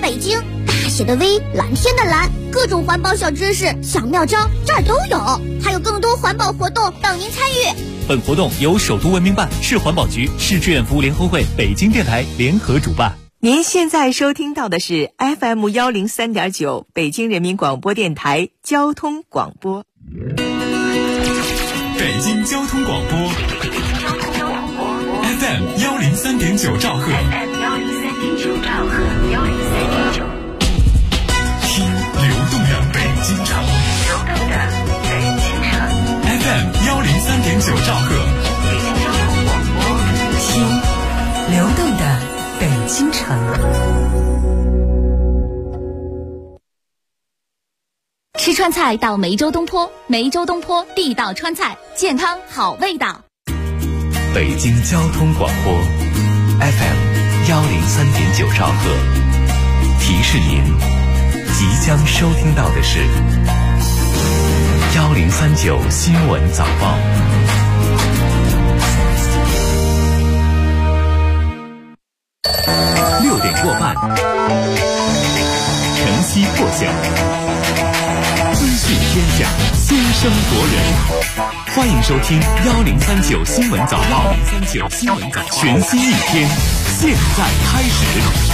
北京，大写的 V， 蓝天的蓝，各种环保小知识、小妙招这儿都有，还有更多环保活动等您参与。 本活动由首都文明办、市环保局、市志愿服务联合会、北京电台联合主办。 您现在收听到的是 FM 103.9北京人民广播电台交通广播。 北京交通广播 FM 103.9兆赫，听流动的北京城，FM 103.9兆赫， 听流动的北京城。 吃川菜到梅州东坡，梅州东坡地道川菜，健康好味道。 北京交通广播 FM 103.9兆赫，提示您即将收听到的是1039新闻早报。6点过半，晨曦破晓，资讯天下，先声夺人。欢迎收听1039新闻早报，1039新闻早报，全新一天，现在开始。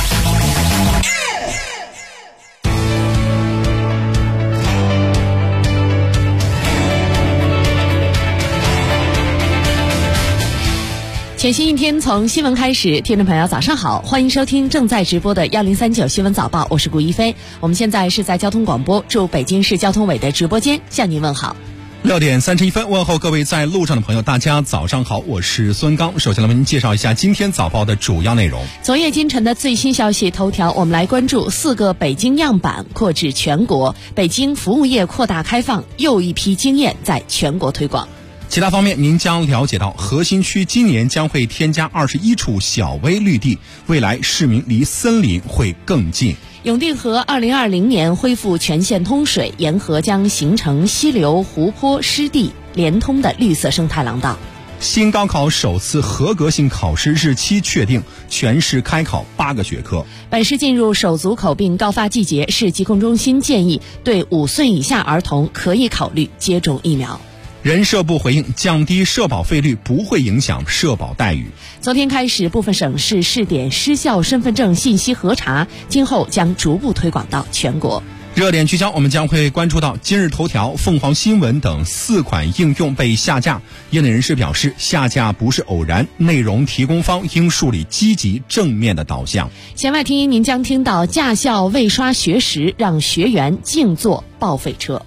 全新一天从新闻开始，听众朋友早上好，欢迎收听正在直播的1039新闻早报，我是顾一飞。我们现在是在交通广播驻北京市交通委的直播间向您问好。 6点31分，问候各位在路上的朋友，大家早上好，我是孙刚。首先来为您介绍一下今天早报的主要内容。 昨夜今晨的最新消息头条，我们来关注4个北京样板扩至全国，北京服务业扩大开放，又一批经验在全国推广。 其他方面，您将了解到核心区今年将会添加21处小微绿地，未来市民离森林会更近。 永定河2020年恢复全线通水，沿河将形成溪流、湖泊、湿地连通的绿色生态廊道。 新高考首次合格性考试日期确定，全市开考8个学科。 本市进入手足口病高发季节，市疾控中心建议对5岁以下儿童可以考虑接种疫苗。 人社部回应，降低社保费率不会影响社保待遇。 昨天开始，部分省市试点失效身份证信息核查，今后将逐步推广到全国。 热点聚焦，我们将会关注到今日头条、凤凰新闻等4款应用被下架。业内人士表示，下架不是偶然，内容提供方应树立积极正面的导向。 弦外听音，您将听到驾校未刷学时让学员静坐报废车。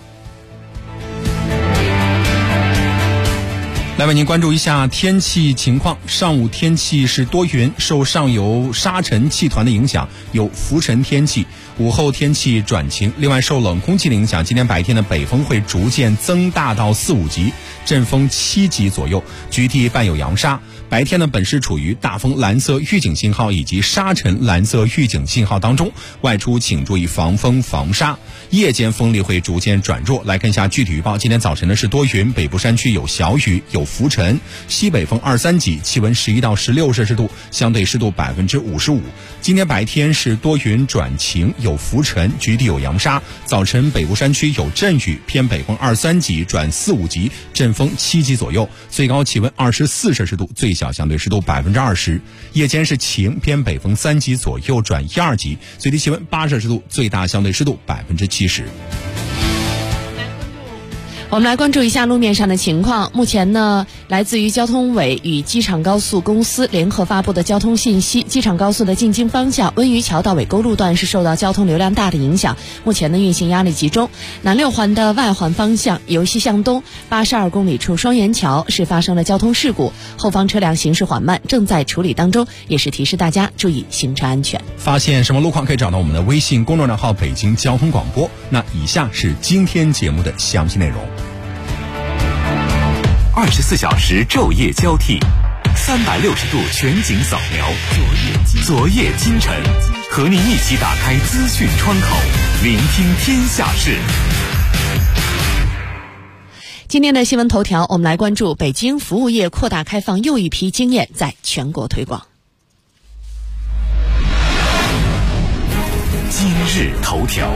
来为您关注一下天气情况。上午天气是多云，受上游沙尘气团的影响，有浮尘天气。午后天气转晴，另外受冷空气的影响，今天白天的北风会逐渐增大到4、5级，阵风7级左右，局地伴有扬沙。白天呢，本市处于大风蓝色预警信号以及沙尘蓝色预警信号当中，外出请注意防风防沙。夜间风力会逐渐转弱。来看一下具体预报，今天早晨呢是多云，北部山区有小雨，有浮尘，西北风2、3级，气温11到16摄氏度，相对湿度55%。今天白天是多云转晴，有浮尘，局地有扬沙。早晨北部山区有阵雨，偏北风2、3级转4、5级，阵风7级左右，最高气温24摄氏度，最小相对湿度20%。夜间是晴，偏北风3级左右转1、2级，最低气温8摄氏度，最大相对湿度70%。 我们来关注一下路面上的情况。目前呢，来自于交通委与机场高速公司联合发布的交通信息，机场高速的进京方向温榆桥到尾沟路段是受到交通流量大的影响，目前的运行压力集中。南6环的外环方向由西向东82公里处双元桥是发生了交通事故，后方车辆行驶缓慢，正在处理当中，也是提示大家注意行车安全。 发现什么路况可以找到我们的微信公众账号北京交通广播。那以下是今天节目的详细内容。 24小时昼夜交替，360度全景扫描，昨夜今晨，和您一起打开资讯窗口，聆听天下事。 今天的新闻头条，我们来关注北京服务业扩大开放又一批经验在全国推广。 今日头条。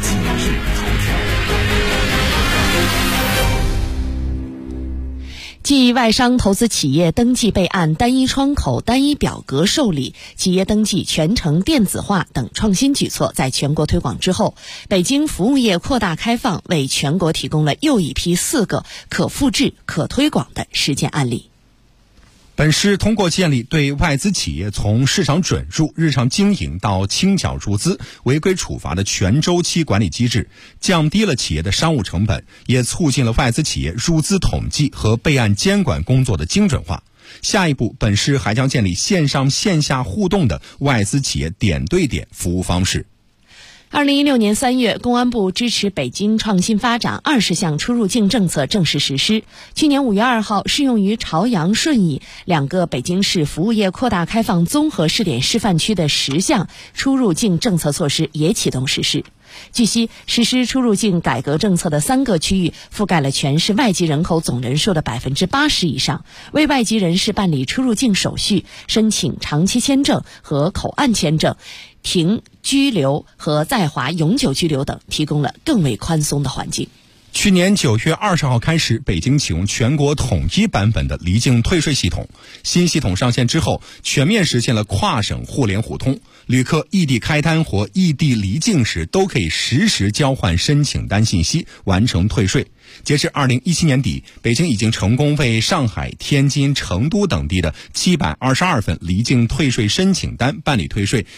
继外商投资企业登记备案单一窗口、单一表格受理、企业登记全程电子化等创新举措在全国推广之后，北京服务业扩大开放为全国提供了又一批4个可复制、可推广的实践案例。 本市通过建立对外资企业从市场准入、日常经营到清缴入资、违规处罚的全周期管理机制，降低了企业的商务成本，也促进了外资企业入资统计和备案监管工作的精准化。下一步，本市还将建立线上线下互动的外资企业点对点服务方式。 2016年3月，公安部支持北京创新发展20项出入境政策正式实施。去年5月2号，适用于朝阳、顺义2个北京市服务业扩大开放综合试点示范区的10项出入境政策措施也启动实施。据悉，实施出入境改革政策的3个区域覆盖了全市外籍人口总人数的80%以上，为外籍人士办理出入境手续、申请长期签证和口岸签证、停居留和在华永久居留等提供了更为宽松的环境。 去年9月20号开始，北京启用全国统一版本的离境退税系统。新系统上线之后，全面实现了跨省互联互通，旅客异地开单或异地离境时都可以实时交换申请单信息，完成退税。截至2017年底，北京已经成功为上海、天津、成都等地的722份离境退税申请单办理退税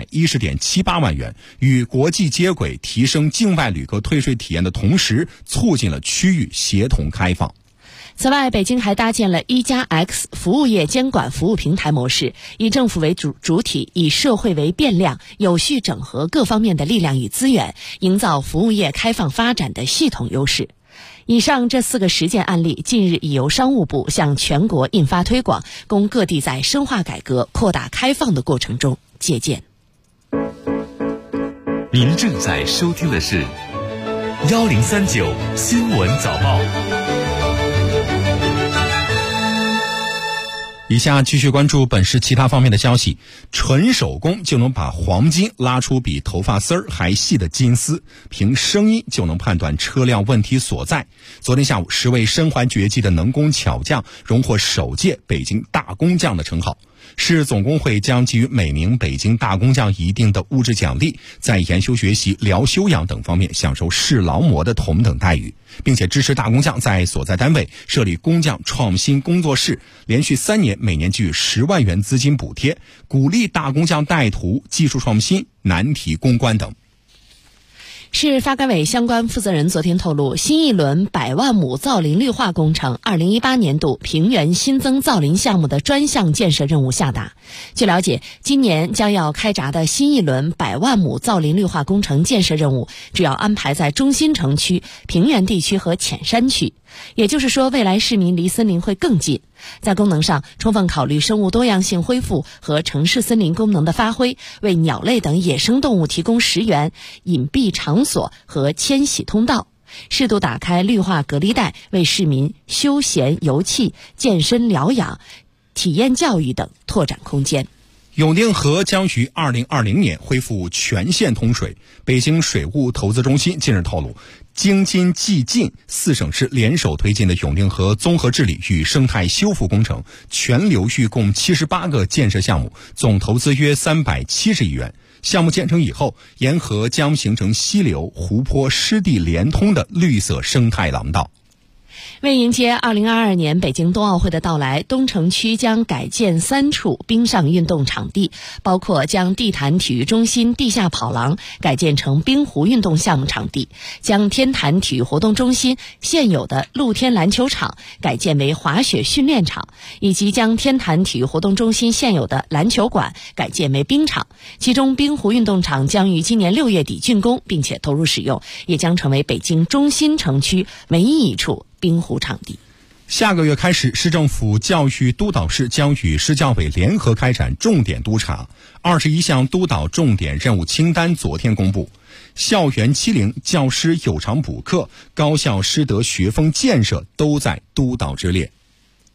110.78万元，与国际接轨，提升境外旅客退税体验的同时，促进了区域协同开放。 此外，北京还搭建了1+X 服务业监管服务平台模式，以政府为主体，以社会为变量，有序整合各方面的力量与资源，营造服务业开放发展的系统优势。以上这4个实践案例近日已由商务部向全国印发推广，供各地在深化改革、扩大开放的过程中借鉴。 您正在收听的是1039新闻早报。 以下继续关注本市其他方面的消息。纯手工就能把黄金拉出比头发丝儿还细的金丝，凭声音就能判断车辆问题所在。昨天下午，10位身怀绝技的能工巧匠荣获首届北京大工匠的称号。市总工会将给予每名北京大工匠一定的物质奖励，在研修学习、疗休养等方面享受市劳模的同等待遇，并且支持大工匠在所在单位设立工匠创新工作室，连续3年每年给予10万元资金补贴，鼓励大工匠带图、技术创新、难题攻关等。 市发改委相关负责人昨天透露，新一轮100万亩造林绿化工程2018年度平原新增造林项目的专项建设任务下达。据了解，今年将要开闸的新一轮100万亩造林绿化工程建设任务，主要安排在中心城区、平原地区和浅山区。也就是说，未来市民离森林会更近。在功能上，充分考虑生物多样性恢复和城市森林功能的发挥，为鸟类等野生动物提供食源、隐蔽场所和迁徙通道，适度打开绿化隔离带，为市民休闲游憩、健身疗养、体验教育等拓展空间。 永定河将于2020年恢复全线通水。北京水务投资中心近日透露，京津冀晋4省市联手推进的永定河综合治理与生态修复工程，全流域共78个建设项目，总投资约370亿元。项目建成以后，沿河将形成溪流、湖泊、湿地连通的绿色生态廊道。 为迎接2022年北京冬奥会的到来，东城区将改建3处冰上运动场地，包括将地坛体育中心地下跑廊改建成冰壶运动项目场地，将天坛体育活动中心现有的露天篮球场改建为滑雪训练场，以及将天坛体育活动中心现有的篮球馆改建为冰场。其中冰壶运动场将于今年6月底竣工，并且投入使用，也将成为北京中心城区唯一一处冰壶场地。 下个月开始，市政府教育督导室将与市教委联合开展重点督查，21项督导重点任务清单昨天公布。校园欺凌、教师有偿补课、高校师德学风建设都在督导之列。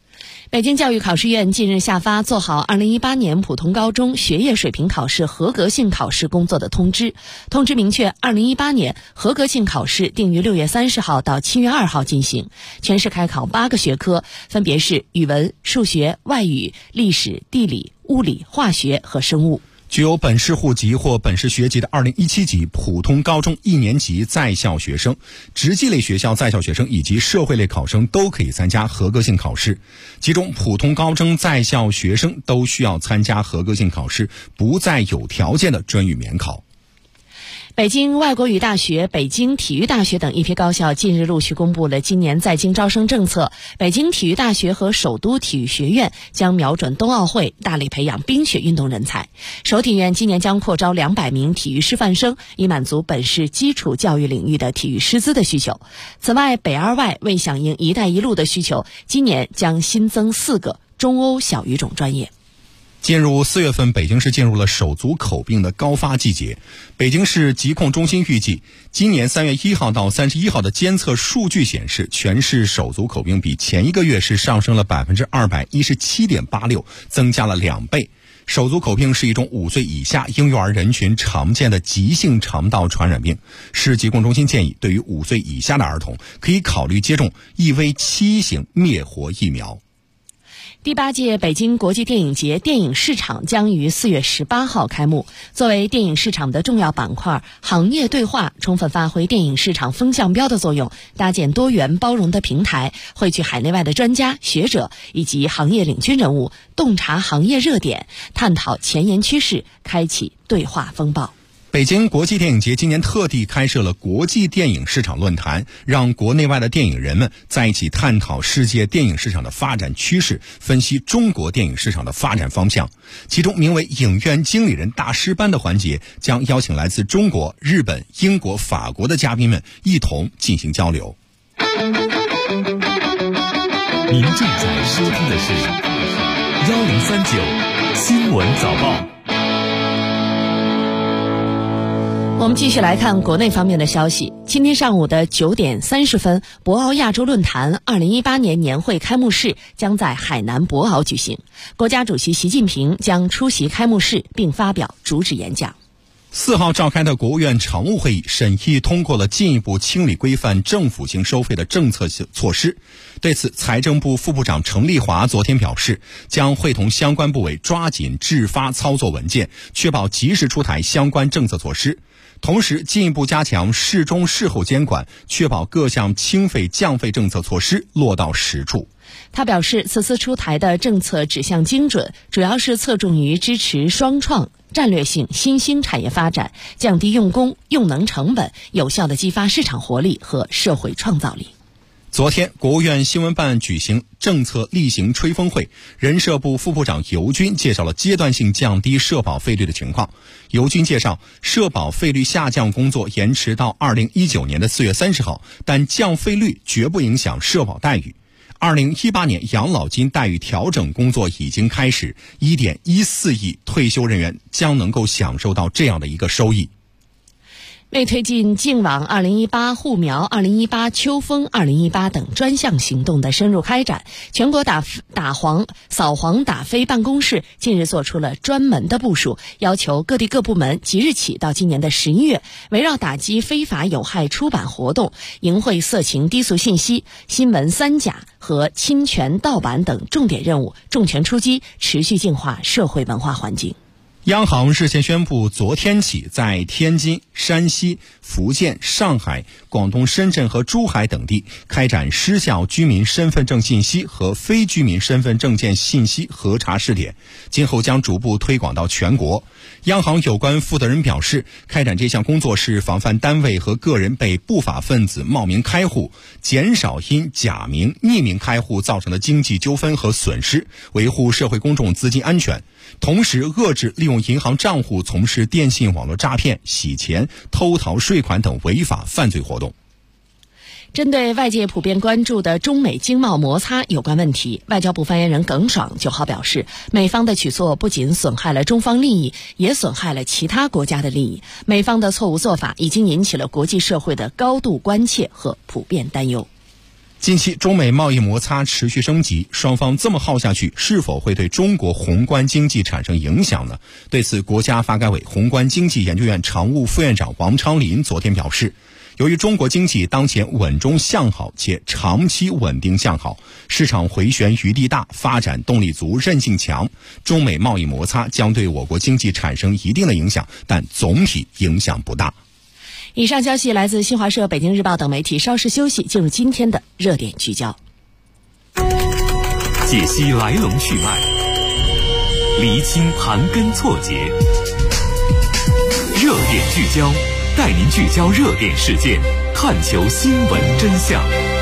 北京教育考试院近日下发做好2018年普通高中学业水平考试合格性考试工作的通知。通知明确，2018年合格性考试定于6月30号到7月2号进行，全市开考8个学科，分别是语文、数学、外语、历史、地理、物理、化学和生物。 具有本市户籍或本市学籍的2017级普通高中1年级在校学生、职技类学校在校学生以及社会类考生都可以参加合格性考试。其中普通高中在校学生都需要参加合格性考试，不再有条件的准予免考。 北京外国语大学、北京体育大学等一批高校近日陆续公布了今年在京招生政策。北京体育大学和首都体育学院将瞄准冬奥会，大力培养冰雪运动人才。首体院今年将扩招200名体育师范生，以满足本市基础教育领域的体育师资的需求。此外，北二外为响应“一带一路”的需求，今年将新增4个中欧小语种专业。 进入4月份，北京市进入了手足口病的高发季节。北京市疾控中心预计，今年3月1号到31号的监测数据显示，全市手足口病比前一个月是上升了217.86%，增加了2倍。手足口病是一种5岁以下婴幼儿人群常见的急性肠道传染病。市疾控中心建议，对于5岁以下的儿童，可以考虑接种EV7型灭活疫苗。 第8届北京国际电影节电影市场将于4月18号开幕。作为电影市场的重要板块，行业对话充分发挥电影市场风向标的作用，搭建多元包容的平台，汇聚海内外的专家学者以及行业领军人物，洞察行业热点，探讨前沿趋势，开启对话风暴。 北京国际电影节今年特地开设了国际电影市场论坛，让国内外的电影人们在一起探讨世界电影市场的发展趋势，分析中国电影市场的发展方向。其中名为影院经理人大师班的环节，将邀请来自中国、日本、英国、法国的嘉宾们一同进行交流。 您正在收听的是1039新闻早报。 我们继续来看国内方面的消息。今天上午的9点30分，博鳌亚洲论坛2018年年会开幕式将在海南博鳌举行。国家主席习近平将出席开幕式并发表主旨演讲。 4号召开的国务院常务会议审议通过了进一步清理规范政府性收费的政策措施。对此，财政部副部长程立华昨天表示，将会同相关部委抓紧制发操作文件，确保及时出台相关政策措施。同时，进一步加强事中事后监管，确保各项清费降费政策措施落到实处。 他表示，此次出台的政策指向精准，主要是侧重于支持双创、战略性新兴产业发展，降低用工、用能成本，有效地激发市场活力和社会创造力。 昨天，国务院新闻办举行政策例行吹风会，人社部副部长尤军介绍了阶段性降低社保费率的情况。尤军介绍，社保费率下降工作延迟到2019年的4月30号，但降费率绝不影响社保待遇。2018年养老金待遇调整工作已经开始，1.14亿退休人员将能够享受到这样的一个收益。 为推进净网2018、护苗2018、秋风2018等专项行动的深入开展，全国扫黄打非办公室近日做出了专门的部署，要求各地各部门即日起到今年的11月，围绕打击非法有害出版活动、淫秽色情低俗信息、新闻三假和侵权盗版等重点任务，重拳出击，持续净化社会文化环境。 央行日前宣布，昨天起在天津、山西、福建、上海、广东深圳和珠海等地开展失效居民身份证信息和非居民身份证件信息核查试点，今后将逐步推广到全国。央行有关负责人表示，开展这项工作是防范单位和个人被不法分子冒名开户，减少因假名、匿名开户造成的经济纠纷和损失，维护社会公众资金安全，同时遏制利用银行账户从事电信网络诈骗、洗钱、偷逃税款等违法犯罪活动。 针对外界普遍关注的中美经贸摩擦有关问题，外交部发言人耿爽9号表示，美方的举措不仅损害了中方利益，也损害了其他国家的利益。美方的错误做法已经引起了国际社会的高度关切和普遍担忧。 近期中美贸易摩擦持续升级，双方这么耗下去，是否会对中国宏观经济产生影响呢？对此，国家发改委宏观经济研究院常务副院长王昌林昨天表示，由于中国经济当前稳中向好且长期稳定向好，市场回旋余地大，发展动力足，韧性强，中美贸易摩擦将对我国经济产生一定的影响，但总体影响不大。 以上消息来自新华社、北京日报等媒体。稍事休息，进入今天的热点聚焦， 解析来龙去脉，厘清盘根错节，热点聚焦，带您聚焦热点事件，探求新闻真相。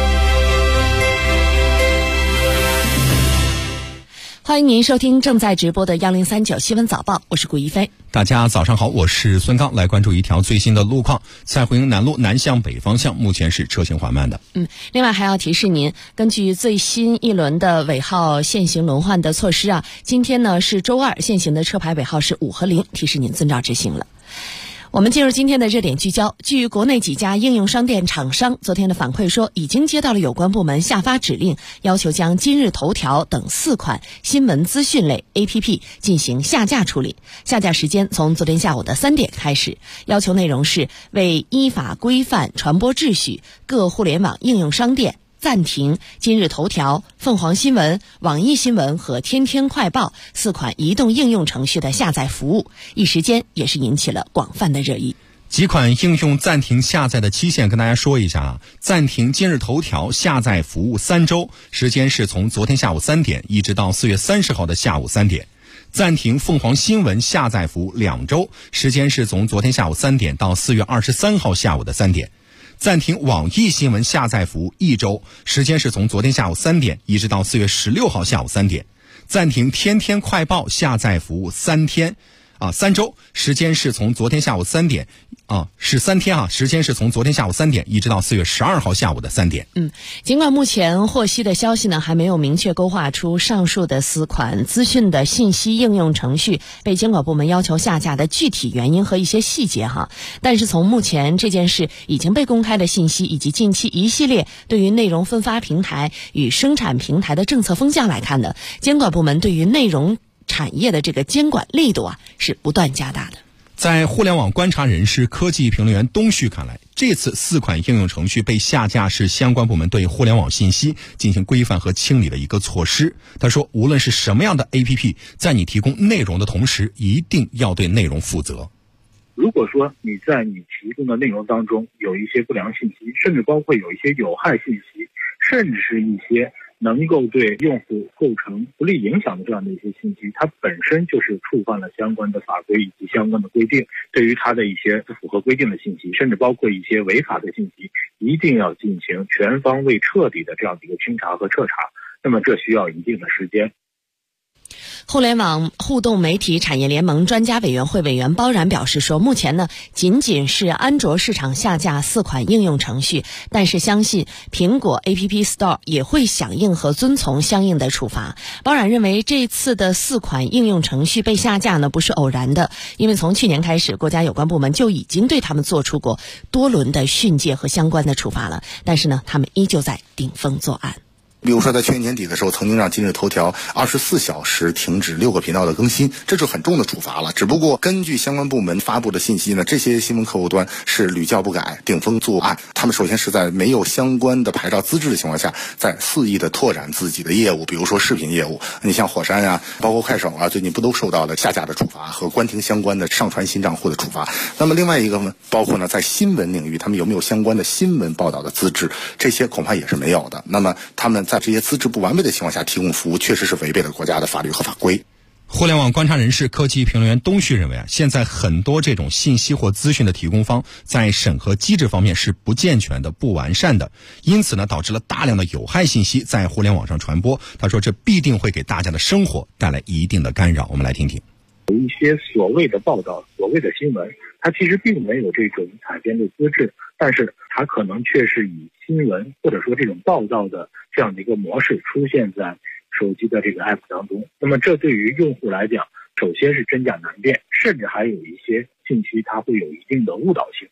欢迎您收听正在直播的1039新闻早报，我是顾一飞。 大家早上好，我是孙刚，来关注一条最新的路况。蔡胡营南路南向北方向目前是车行缓慢的。 另外还要提示您，根据最新一轮的尾号限行轮换的措施今天呢是周二，限行的车牌尾号是5和0，提示您遵照执行了。我们进入今天的热点聚焦。据国内几家应用商店厂商昨天的反馈说，已经接到了有关部门下发指令，要求将今日头条等4款新闻资讯类 APP 进行下架处理。下架时间从昨天下午的3点开始，要求内容是为依法规范传播秩序，各互联网应用商店暂停今日头条、凤凰新闻、网易新闻和天天快报4款移动应用程序的下载服务，一时间也是引起了广泛的热议。 几款应用暂停下载的期限跟大家说一下暂停今日头条下载服务3周，时间是从昨天下午3点一直到4月30号的下午3点。暂停凤凰新闻下载服务2周，时间是从昨天下午3点到4月23号下午的3点。暂停网易新闻下载服务1周，时间是从昨天下午3点一直到4月16号下午3点。暂停天天快报下载服务3周，时间是从昨天下午3点是3天时间是从昨天下午3点一直到4月12号下午的3点。 尽管目前获悉的消息呢还没有明确勾画出上述的4款资讯的信息应用程序被监管部门要求下架的具体原因和一些细节但是从目前这件事已经被公开的信息以及近期一系列对于内容分发平台与生产平台的政策风向来看呢，监管部门对于内容产业的这个监管力度是不断加大的。 在互联网观察人士、科技评论员东旭看来，这次4款应用程序被下架是相关部门对互联网信息进行规范和清理的一个措施。他说，无论是什么样的 APP， 在你提供内容的同时，一定要对内容负责。 如果说你在你提供的内容当中有一些不良信息，甚至包括有一些有害信息，甚至是一些能够对用户构成不利影响的这样的一些信息，它本身就是触犯了相关的法规以及相关的规定。对于它的一些不符合规定的信息，甚至包括一些违法的信息，一定要进行全方位彻底的这样的一个清查和彻查。那么这需要一定的时间。 互联网互动媒体产业联盟专家委员会委员包然表示说，目前呢仅仅是安卓市场下架4款应用程序，但是相信苹果 App Store 也会响应和遵从相应的处罚。包然认为这次的4款应用程序被下架呢不是偶然的，因为从去年开始，国家有关部门就已经对他们做出过多轮的训诫和相关的处罚了，但是呢他们依旧在顶风作案。 比如说在去年年底的时候，曾经让今日头条24小时停止6个频道的更新，这是很重的处罚了。只不过根据相关部门发布的信息呢，这些新闻客户端是屡教不改，顶风作案。他们首先是在没有相关的牌照资质的情况下，在肆意的拓展自己的业务，比如说视频业务。你像火山包括快手最近不都受到了下架的处罚和关停相关的上传新账户的处罚。那么另外一个呢，包括呢在新闻领域，他们有没有相关的新闻报道的资质，这些恐怕也是没有的。那么他们在这些资质不完备的情况下提供服务，确实是违背了国家的法律和法规。 互联网观察人士、科技评论员东旭认为现在很多这种信息或资讯的提供方在审核机制方面是不健全的、不完善的，因此呢导致了大量的有害信息在互联网上传播。他说这必定会给大家的生活带来一定的干扰。我们来听听。 有一些所谓的报道、所谓的新闻，它其实并没有这种采编的资质，但是它可能却是以新闻或者说这种报道的这样的一个模式出现在手机的这个 app 当中。那么这对于用户来讲，首先是真假难辨，甚至还有一些信息它会有一定的误导性。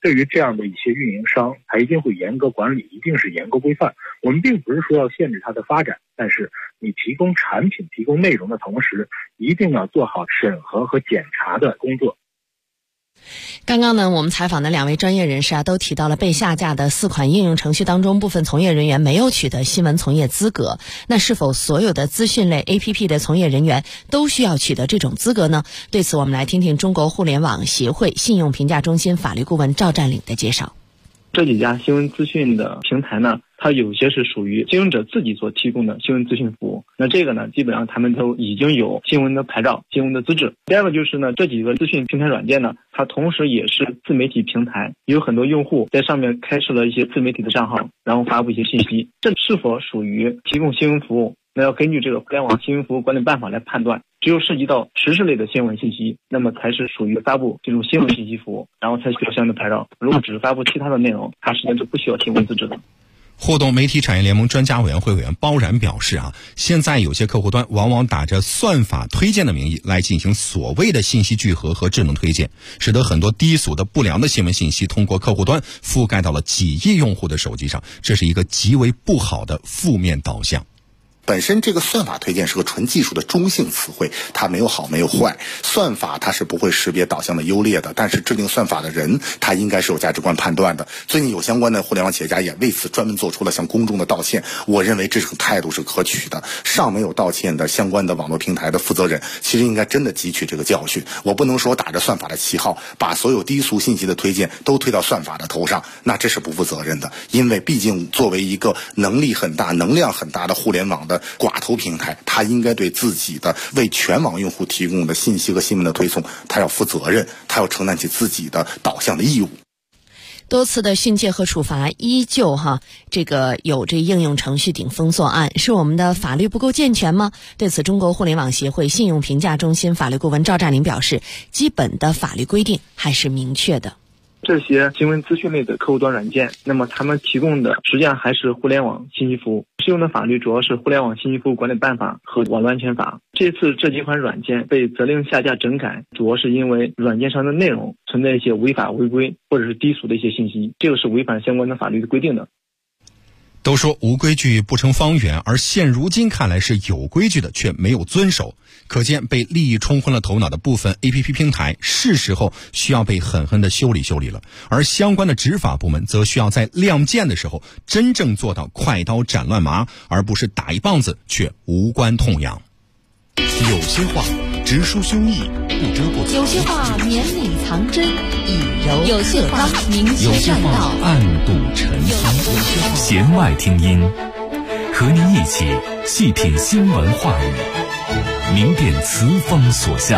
对于这样的一些运营商，它一定会严格管理，一定是严格规范。我们并不是说要限制它的发展，但是你提供产品、提供内容的同时，一定要做好审核和检查的工作。 刚刚呢，我们采访的2位专业人士都提到了被下架的4款应用程序当中，部分从业人员没有取得新闻从业资格。那是否所有的资讯类 APP 的从业人员都需要取得这种资格呢？对此，我们来听听中国互联网协会信用评价中心法律顾问赵占领的介绍。 这几家新闻资讯的平台呢，它有些是属于经营者自己所提供的新闻资讯服务，那这个呢，基本上他们都已经有新闻的牌照、新闻的资质。第二个就是呢，这几个资讯平台软件呢，它同时也是自媒体平台，有很多用户在上面开设了一些自媒体的账号，然后发布一些信息，这是否属于提供新闻服务？那要根据这个互联网新闻服务管理办法来判断，只有涉及到时事类的新闻信息，那么才是属于发布这种新闻信息服务，然后才需要相应的牌照。如果只是发布其他的内容，它实际上是不需要提供资质的。 互动媒体产业联盟专家委员会委员包然表示现在有些客户端往往打着算法推荐的名义来进行所谓的信息聚合和智能推荐，使得很多低俗的不良的新闻信息通过客户端覆盖到了几亿用户的手机上，这是一个极为不好的负面导向。 本身这个算法推荐是个纯技术的中性词汇，它没有好没有坏，算法它是不会识别导向的优劣的，但是制定算法的人他应该是有价值观判断的。最近有相关的互联网企业家也为此专门做出了向公众的道歉，我认为这种态度是可取的。尚没有道歉的相关的网络平台的负责人其实应该真的汲取这个教训。我不能说打着算法的旗号把所有低俗信息的推荐都推到算法的头上，那这是不负责任的。因为毕竟作为一个能力很大、能量很大的互联网的寡头平台，它应该对自己的为全网用户提供的信息和新闻的推送，它要负责任，它要承担起自己的导向的义务。 多次的训诫和处罚依旧有这应用程序顶风作案，是我们的法律不够健全吗？对此，中国互联网协会信用评价中心法律顾问赵占领表示，基本的法律规定还是明确的。 这些新闻资讯类的客户端软件，那么他们提供的实际上还是互联网信息服务，适用的法律主要是互联网信息服务管理办法和网络安全法。这次这几款软件被责令下架整改，主要是因为软件上的内容存在一些违法违规或者是低俗的一些信息，这个是违反相关的法律的规定的。 都说无规矩不成方圆，而现如今看来是有规矩的却没有遵守，可见被利益冲昏了头脑的部分 APP 平台是时候需要被狠狠地修理修理了，而相关的执法部门则需要在亮剑的时候真正做到快刀斩乱麻，而不是打一棒子却无关痛痒。 有些话直抒胸臆，不遮不藏； 有些话绵里藏针，以柔有些话明确善道， 暗度陈仓。弦外听音，和您一起细品新闻话语，明辨词风所向。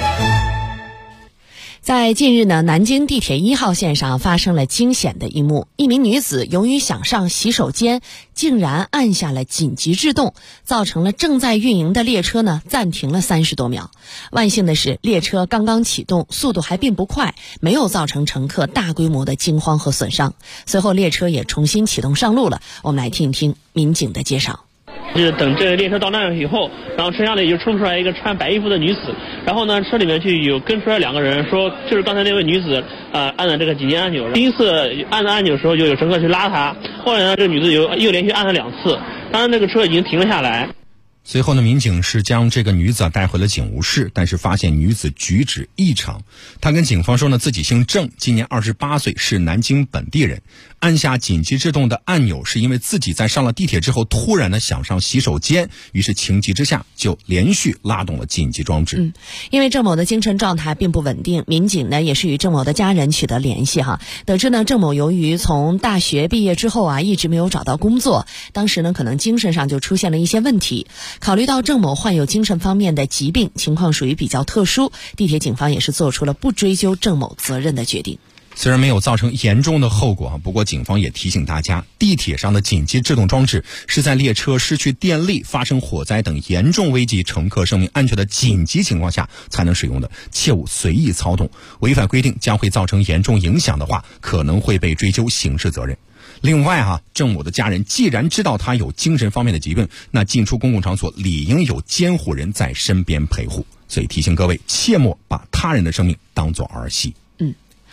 在近日呢，南京地铁1号线上发生了惊险的一幕，一名女子由于想上洗手间，竟然按下了紧急制动，造成了正在运营的列车呢暂停了30多秒。万幸的是，列车刚刚启动，速度还并不快，没有造成乘客大规模的惊慌和损伤。随后列车也重新启动上路了。我们来听一听民警的介绍。 就是等这个列车到那以后，然后车厢里就冲出来一个穿白衣服的女子，然后呢车里面就有跟出来2个人，说就是刚才那位女子按了这个紧急按钮，第一次按了按钮的时候就有乘客去拉她，后来呢这个女子又连续按了2次，当然那个车已经停了下来。 随后呢，民警是将这个女子带回了警务室，但是发现女子举止异常。她跟警方说呢，自己姓郑，今年28岁，是南京本地人。按下紧急制动的按钮是因为自己在上了地铁之后突然的想上洗手间，于是情急之下就连续拉动了紧急装置。 因为郑某的精神状态并不稳定，民警呢也是与郑某的家人取得联系得知呢郑某由于从大学毕业之后一直没有找到工作，当时呢可能精神上就出现了一些问题。考虑到郑某患有精神方面的疾病，情况属于比较特殊，地铁警方也是做出了不追究郑某责任的决定。 虽然没有造成严重的后果，不过警方也提醒大家，地铁上的紧急制动装置是在列车失去电力、发生火灾等严重危及乘客生命安全的紧急情况下才能使用的，切勿随意操动，违反规定将会造成严重影响的话，可能会被追究刑事责任。另外郑某的家人既然知道他有精神方面的疾病，那进出公共场所理应有监护人在身边陪护，所以提醒各位切莫把他人的生命当作儿戏。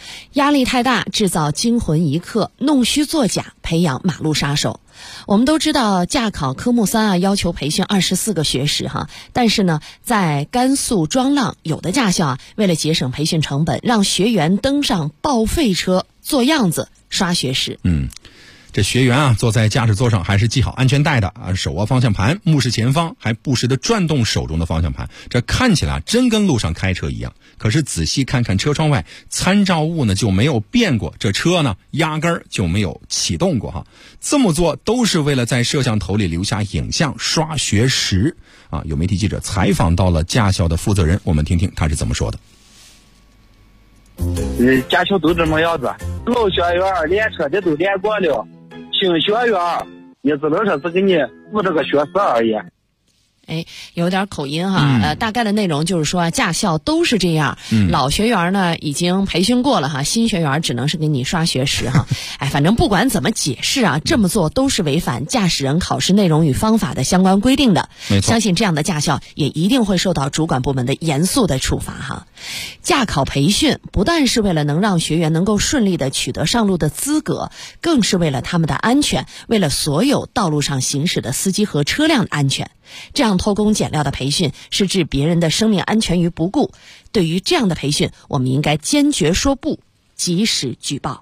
压力太大，制造惊魂一刻，弄虚作假，培养马路杀手。我们都知道驾考科目3要求培训24个学时但是呢，在甘肃庄浪有的驾校为了节省培训成本，让学员登上报废车做样子刷学时。 这学员坐在驾驶座上还是系好安全带的手握方向盘，目视前方，还不时地转动手中的方向盘，这看起来真跟路上开车一样。可是仔细看看车窗外，参照物呢就没有变过，这车呢压根儿就没有启动过这么做都是为了在摄像头里留下影像刷学时有媒体记者采访到了驾校的负责人，我们听听他是怎么说的。 驾校都这么样子，老学员练车的都练过了，新学员也只能说是给你付这个学时而已。 有点口音大概的内容就是说驾校都是这样，老学员呢已经培训过了新学员只能是给你刷学时反正不管怎么解释这么做都是违反驾驶人考试内容与方法的相关规定的。 没错， 相信这样的驾校也一定会受到主管部门的严肃的处罚驾考培训不但是为了能让学员能够顺利的取得上路的资格，更是为了他们的安全，为了所有道路上行驶的司机和车辆的安全。这样偷工减料的培训是置别人的生命安全于不顾，对于这样的培训我们应该坚决说不，及时举报。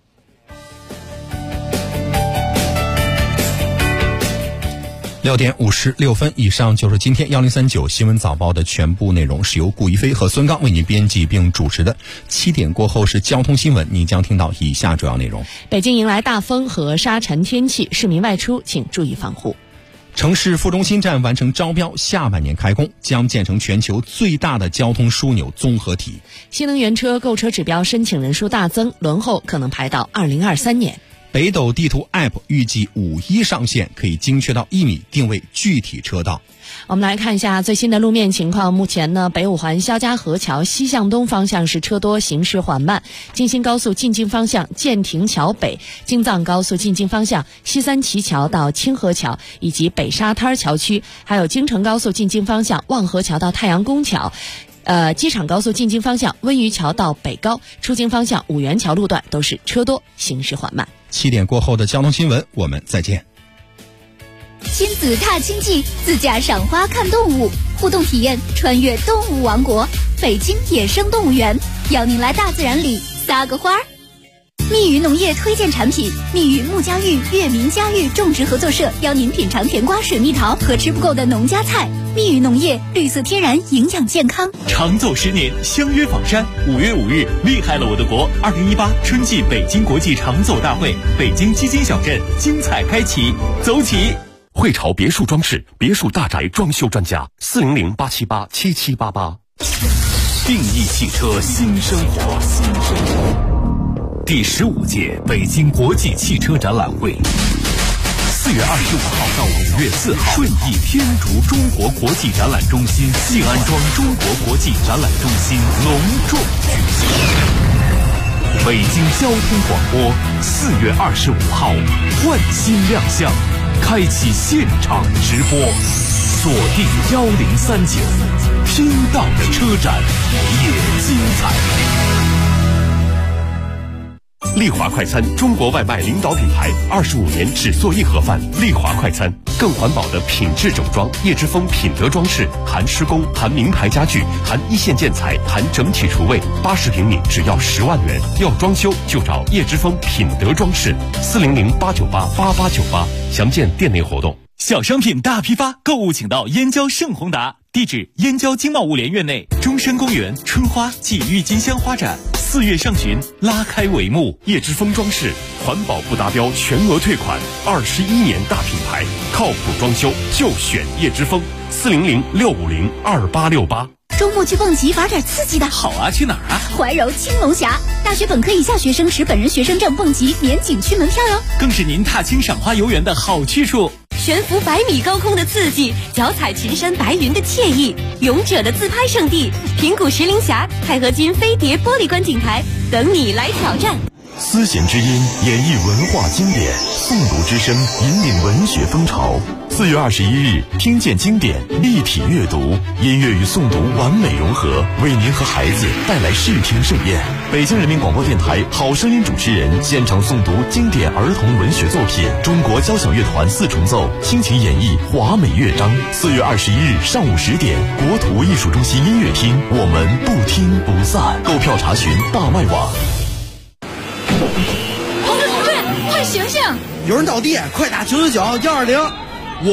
6点56分，以上就是今天1039新闻早报的全部内容，是由顾一飞和孙刚为您编辑并主持的。7点过后是交通新闻，你将听到以下主要内容。 北京迎来大风和沙尘天气，市民外出请注意防护。 城市副中心站完成招标，下半年开工，将建成全球最大的交通枢纽综合体。 新能源车购车指标申请人数大增，轮候可能排到2023年。 北斗地图 App 预计5.1上线，可以精确到1米定位具体车道。 我们来看一下最新的路面情况。目前呢，北五环肖家河桥西向东方向是车多，行驶缓慢。京新高速进京方向建亭桥北，京藏高速进京方向西三旗桥到清河桥以及北沙滩桥区，还有京承高速进京方向望河桥到太阳宫桥。机场高速进京方向温榆桥到北高，出京方向五元桥路段都是车多，行驶缓慢。 7点过后的交通新闻，我们再见。 亲子踏青记，自驾赏花看动物，互动体验穿越动物王国，北京野生动物园，邀您来大自然里撒个花儿。密语农业推荐产品，密语木家峪粤民家峪种植合作社邀您品尝甜瓜、水蜜桃和吃不够的农家菜。密语农业，绿色天然，营养健康。 长走10年，相约房山。5月5日，厉害了我的国！2018春季北京国际长走大会，北京基金小镇精彩开启，走起！ 汇潮别墅装饰，别墅大宅装修专家，400-878-7788。 定义汽车新生活，第15届北京国际汽车展览会，4月25号到5月4号，顺义天竺中国国际展览中心、静安庄中国国际展览中心隆重举行。北京交通广播4月25号焕新亮相，开启现场直播，锁定1039，听到的车展也精彩。 丽华快餐，中国外卖领导品牌，25年只做一盒饭。丽华快餐，更环保的品质整装，叶之峰品德装饰，含施工，含名牌家具，含一线建材，含整体厨卫，80平米只要10万元。要装修就找叶之峰品德装饰，400-898-8898，详见店内活动。 小商品大批发，购物请到燕郊盛宏达，地址燕郊经贸物联院内中山公园春花暨郁金香花展，4月上旬拉开帷幕。 叶之峰装饰，环保不达标全额退款，21年大品牌，靠谱装修就选叶之峰，400-650-2868。 周末去蹦极，玩点刺激的。 好啊，去哪儿啊？ 怀柔青龙峡，大学本科以下学生持本人学生证蹦极免景区门票哟， 更是您踏青赏花游园的好去处。 悬浮100米高空的刺激，脚踩群山白云的惬意，勇者的自拍圣地平谷石林峡钛合金飞碟玻璃观景台，等你来挑战。 丝弦之音演绎文化经典，诵读之声引领文学风潮。4月21日，听见经典，立体阅读，音乐与诵读完美融合，为您和孩子带来视听盛宴。 北京人民广播电台好声音主持人现场诵读经典儿童文学作品，中国交响乐团4重奏倾情演绎华美乐章。4月21日上午10点，国土艺术中心音乐厅，我们不听不散。购票查询大麦网。 同志，快醒醒！ 有人倒地，快打999-120。